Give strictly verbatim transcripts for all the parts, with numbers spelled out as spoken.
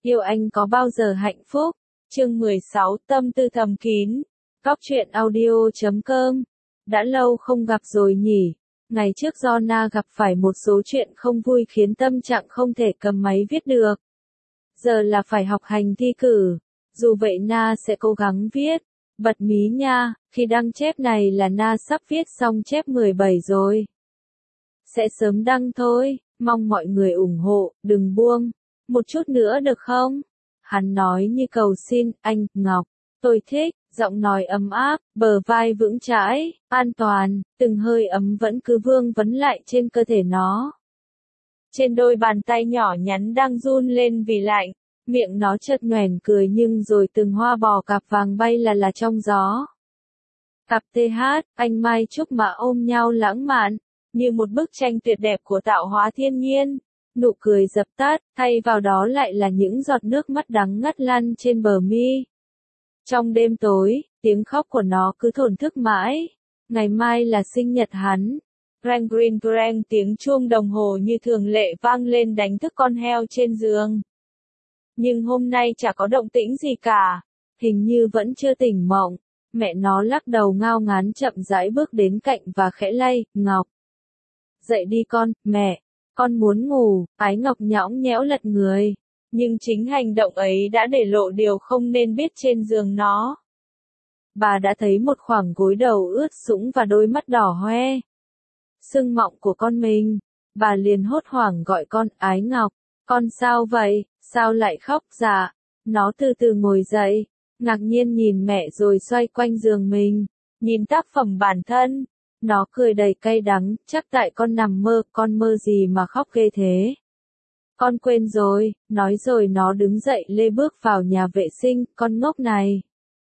Yêu anh có bao giờ hạnh phúc? Chương mười sáu Tâm tư thầm kín. Góc truyện audio chấm com. Đã lâu không gặp rồi nhỉ? Ngày trước do Na gặp phải một số chuyện không vui khiến tâm trạng không thể cầm máy viết được. Giờ là phải học hành thi cử. Dù vậy Na sẽ cố gắng viết. Bật mí nha, khi đăng chép này là Na sắp viết xong chép mười bảy rồi. Sẽ sớm đăng thôi, mong mọi người ủng hộ, đừng buông. Một chút nữa được không? Hắn nói như cầu xin, anh, Ngọc. Tôi thích, giọng nói ấm áp, bờ vai vững chãi, an toàn, từng hơi ấm vẫn cứ vương vấn lại trên cơ thể nó. Trên đôi bàn tay nhỏ nhắn đang run lên vì lạnh, miệng nó chợt nhoẻn cười nhưng rồi từng hoa bò cạp vàng bay là là trong gió. Cặp tê hát, anh Mai Trúc mà ôm nhau lãng mạn, như một bức tranh tuyệt đẹp của tạo hóa thiên nhiên. Nụ cười dập tắt, thay vào đó lại là những giọt nước mắt đắng ngắt lăn trên bờ mi. Trong đêm tối, tiếng khóc của nó cứ thổn thức mãi. Ngày mai là sinh nhật hắn. Grang green grang, tiếng chuông đồng hồ như thường lệ vang lên đánh thức con heo trên giường. Nhưng hôm nay chả có động tĩnh gì cả. Hình như vẫn chưa tỉnh mộng. Mẹ nó lắc đầu ngao ngán chậm rãi bước đến cạnh và khẽ lay, Ngọc. Dậy đi con, mẹ. Con muốn ngủ, Ái Ngọc nhõng nhẽo lật người. Nhưng chính hành động ấy đã để lộ điều không nên biết trên giường nó. Bà đã thấy một khoảng gối đầu ướt sũng và đôi mắt đỏ hoe. Sưng mọng của con mình. Bà liền hốt hoảng gọi con, Ái Ngọc. Con sao vậy, sao lại khóc dạ? Nó từ từ ngồi dậy, ngạc nhiên nhìn mẹ rồi xoay quanh giường mình. Nhìn tác phẩm bản thân. Nó cười đầy cay đắng, chắc tại con nằm mơ, con mơ gì mà khóc ghê thế. Con quên rồi, nói rồi nó đứng dậy lê bước vào nhà vệ sinh, con ngốc này.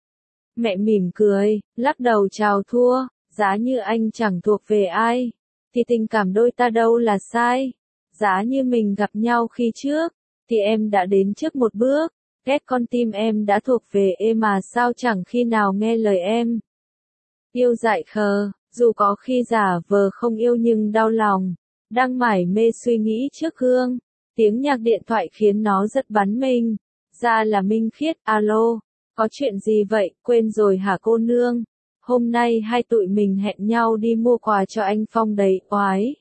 Mẹ mỉm cười, lắc đầu chào thua, giá như anh chẳng thuộc về ai, thì tình cảm đôi ta đâu là sai. Giá như mình gặp nhau khi trước, thì em đã đến trước một bước, ghét con tim em đã thuộc về em mà sao chẳng khi nào nghe lời em. Yêu dại khờ. Dù có khi giả vờ không yêu nhưng đau lòng, đang mải mê suy nghĩ trước gương, tiếng nhạc điện thoại khiến nó giật bắn mình, ra là Minh Khiết, alo, có chuyện gì vậy, quên rồi hả cô nương, hôm nay hai tụi mình hẹn nhau đi mua quà cho anh Phong đấy, oái.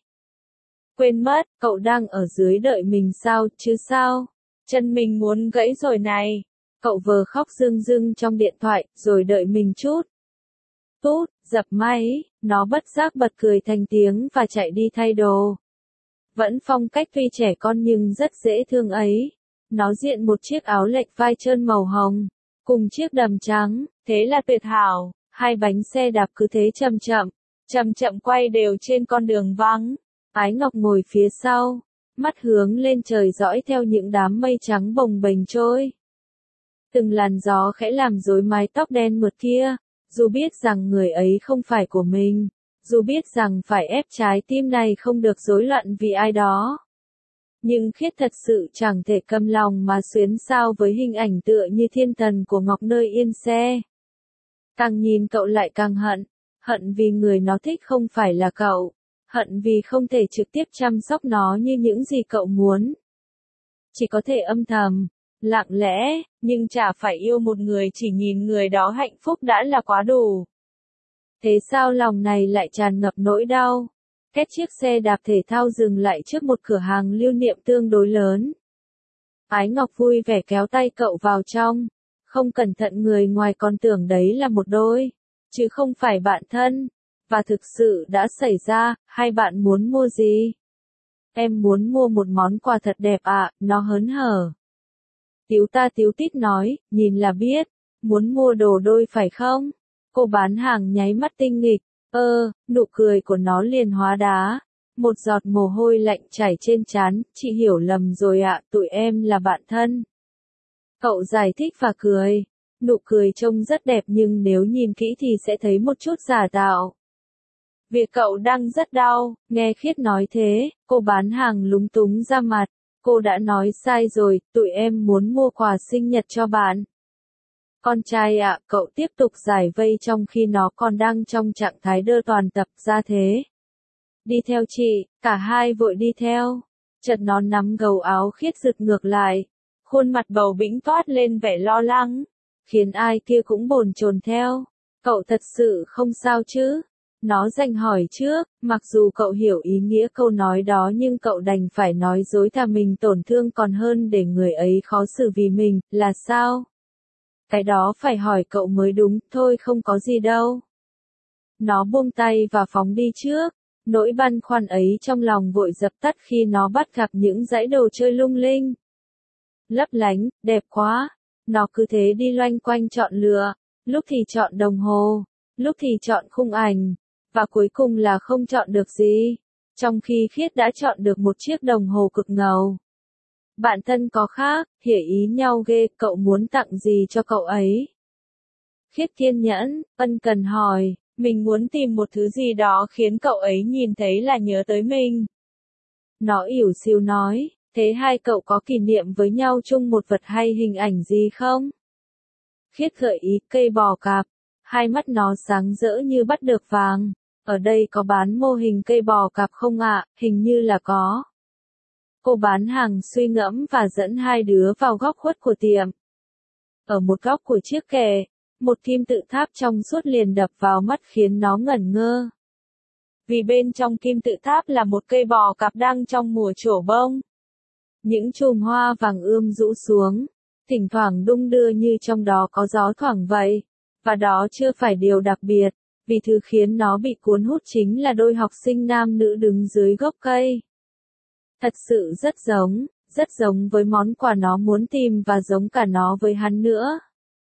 Quên mất, cậu đang ở dưới đợi mình sao, chứ sao, chân mình muốn gãy rồi này, cậu vờ khóc rưng rưng trong điện thoại, rồi đợi mình chút. Tút, dập máy, nó bất giác bật cười thành tiếng và chạy đi thay đồ. Vẫn phong cách tuy trẻ con nhưng rất dễ thương ấy. Nó diện một chiếc áo lệch vai trơn màu hồng, cùng chiếc đầm trắng, thế là tuyệt hảo. Hai bánh xe đạp cứ thế chậm chậm, chậm chậm quay đều trên con đường vắng. Ái Ngọc ngồi phía sau, mắt hướng lên trời dõi theo những đám mây trắng bồng bềnh trôi. Từng làn gió khẽ làm rối mái tóc đen mượt kia. Dù biết rằng người ấy không phải của mình, dù biết rằng phải ép trái tim này không được rối loạn vì ai đó. Nhưng Khiết thật sự chẳng thể câm lòng mà xuyến xao với hình ảnh tựa như thiên thần của Ngọc nơi yên xe. Càng nhìn cậu lại càng hận, hận vì người nó thích không phải là cậu, hận vì không thể trực tiếp chăm sóc nó như những gì cậu muốn. Chỉ có thể âm thầm. Lặng lẽ, nhưng chả phải yêu một người chỉ nhìn người đó hạnh phúc đã là quá đủ. Thế sao lòng này lại tràn ngập nỗi đau? Két chiếc xe đạp thể thao dừng lại trước một cửa hàng lưu niệm tương đối lớn. Ái Ngọc vui vẻ kéo tay cậu vào trong. Không cẩn thận người ngoài còn tưởng đấy là một đôi, chứ không phải bạn thân. Và thực sự đã xảy ra, hai bạn muốn mua gì? Em muốn mua một món quà thật đẹp ạ, à, nó hớn hở. Tíu ta tíu tít nói, nhìn là biết, muốn mua đồ đôi phải không? Cô bán hàng nháy mắt tinh nghịch, ơ, nụ cười của nó liền hóa đá. Một giọt mồ hôi lạnh chảy trên trán, chị hiểu lầm rồi ạ, tụi em là bạn thân. Cậu giải thích và cười, nụ cười trông rất đẹp nhưng nếu nhìn kỹ thì sẽ thấy một chút giả tạo. Việc cậu đang rất đau, nghe Khiết nói thế, cô bán hàng lúng túng ra mặt. Cô đã nói sai rồi, tụi em muốn mua quà sinh nhật cho bạn. Con trai ạ, à, cậu tiếp tục giải vây trong khi nó còn đang trong trạng thái đơ toàn tập ra thế. Đi theo chị, cả hai vội đi theo. Chợt nó nắm gầu áo Khiết giật ngược lại. Khuôn mặt bầu bĩnh toát lên vẻ lo lắng, khiến ai kia cũng bồn chồn theo. Cậu thật sự không sao chứ? Nó rành hỏi trước, mặc dù cậu hiểu ý nghĩa câu nói đó nhưng cậu đành phải nói dối thà mình tổn thương còn hơn để người ấy khó xử vì mình, là sao? Cái đó phải hỏi cậu mới đúng, thôi không có gì đâu. Nó buông tay và phóng đi trước, nỗi băn khoăn ấy trong lòng vội dập tắt khi nó bắt gặp những dãy đồ chơi lung linh. Lấp lánh, đẹp quá. Nó cứ thế đi loanh quanh chọn lựa, lúc thì chọn đồng hồ, lúc thì chọn khung ảnh, và cuối cùng là không chọn được gì. Trong khi Khiết đã chọn được một chiếc đồng hồ cực ngầu. Bạn thân có khác, hiểu ý nhau ghê, cậu muốn tặng gì cho cậu ấy? Khiết kiên nhẫn, ân cần hỏi, mình muốn tìm một thứ gì đó khiến cậu ấy nhìn thấy là nhớ tới mình. Nó ỉu xìu nói, thế hai cậu có kỷ niệm với nhau chung một vật hay hình ảnh gì không? Khiết gợi ý cây bò cạp, hai mắt nó sáng rỡ như bắt được vàng. Ở đây có bán mô hình cây bò cạp không ạ? À? Hình như là có. Cô bán hàng suy ngẫm và dẫn hai đứa vào góc khuất của tiệm. Ở một góc của chiếc kệ, một kim tự tháp trong suốt liền đập vào mắt khiến nó ngẩn ngơ. Vì bên trong kim tự tháp là một cây bò cạp đang trong mùa trổ bông. Những chùm hoa vàng ươm rũ xuống, thỉnh thoảng đung đưa như trong đó có gió thoảng vậy. Và đó chưa phải điều đặc biệt, vì thứ khiến nó bị cuốn hút chính là đôi học sinh nam nữ đứng dưới gốc cây. Thật sự rất giống, rất giống với món quà nó muốn tìm và giống cả nó với hắn nữa.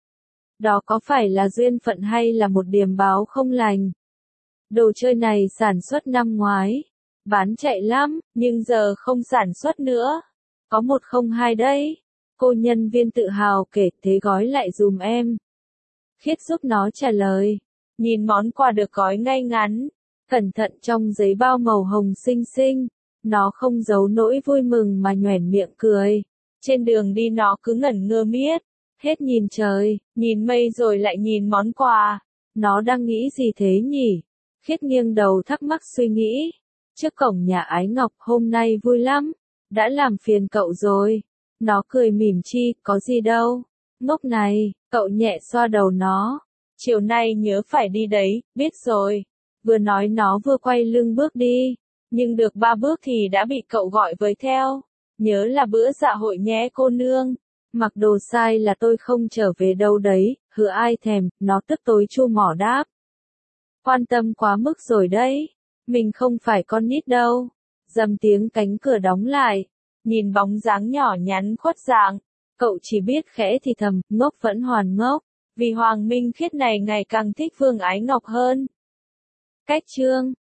Đó có phải là duyên phận hay là một điềm báo không lành? Đồ chơi này sản xuất năm ngoái, bán chạy lắm, nhưng giờ không sản xuất nữa. Có một không hai đấy. Cô nhân viên tự hào kể, thế gói lại dùm em. Khiết giúp nó trả lời. Nhìn món quà được gói ngay ngắn, cẩn thận trong giấy bao màu hồng xinh xinh. Nó không giấu nỗi vui mừng mà nhoẻn miệng cười. Trên đường đi nó cứ ngẩn ngơ miết. Hết nhìn trời, nhìn mây rồi lại nhìn món quà. Nó đang nghĩ gì thế nhỉ? Khiết nghiêng đầu thắc mắc suy nghĩ. Trước cổng nhà Ái Ngọc hôm nay vui lắm. Đã làm phiền cậu rồi. Nó cười mỉm chi, có gì đâu. Ngốc này, cậu nhẹ xoa đầu nó. Chiều nay nhớ phải đi đấy, biết rồi. Vừa nói nó vừa quay lưng bước đi. Nhưng được ba bước thì đã bị cậu gọi với theo. Nhớ là bữa dạ hội nhé cô nương. Mặc đồ sai là tôi không trở về đâu đấy, hứa ai thèm, nó tức tối chu mỏ đáp. Quan tâm quá mức rồi đấy. Mình không phải con nít đâu. Dầm tiếng cánh cửa đóng lại. Nhìn bóng dáng nhỏ nhắn khuất dạng. Cậu chỉ biết khẽ thì thầm, ngốc vẫn hoàn ngốc. Vì Hoàng Minh Khiết này ngày càng thích Vương Ái Ngọc hơn. Cách chương